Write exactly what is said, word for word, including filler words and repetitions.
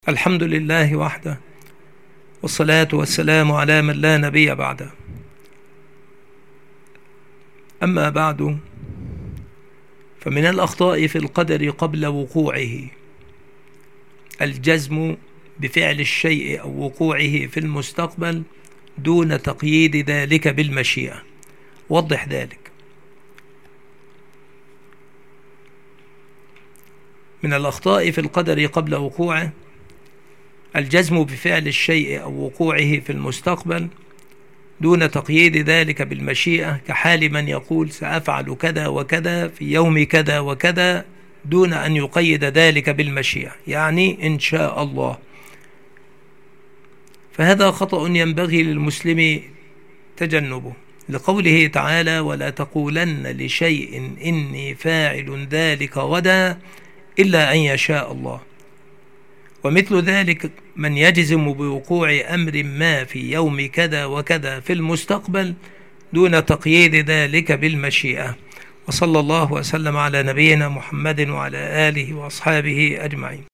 الحمد لله وحده، والصلاة والسلام على من لا نبي بعده. أما بعد، فمن الأخطاء في القدر قبل وقوعه الجزم بفعل الشيء أو وقوعه في المستقبل دون تقييد ذلك بالمشيئة. وضح ذلك. من الأخطاء في القدر قبل وقوعه الجزم بفعل الشيء أو وقوعه في المستقبل دون تقييد ذلك بالمشيئة، كحال من يقول سأفعل كذا وكذا في يوم كذا وكذا دون أن يقيد ذلك بالمشيئة، يعني إن شاء الله. فهذا خطأ ينبغي للمسلم تجنبه، لقوله تعالى: ولا تقولن لشيء إني فاعل ذلك غدا إلا أن يشاء الله. ومثل ذلك من يجزم بوقوع أمر ما في يوم كذا وكذا في المستقبل دون تقييد ذلك بالمشيئة. وصلى الله وسلم على نبينا محمد وعلى آله وأصحابه أجمعين.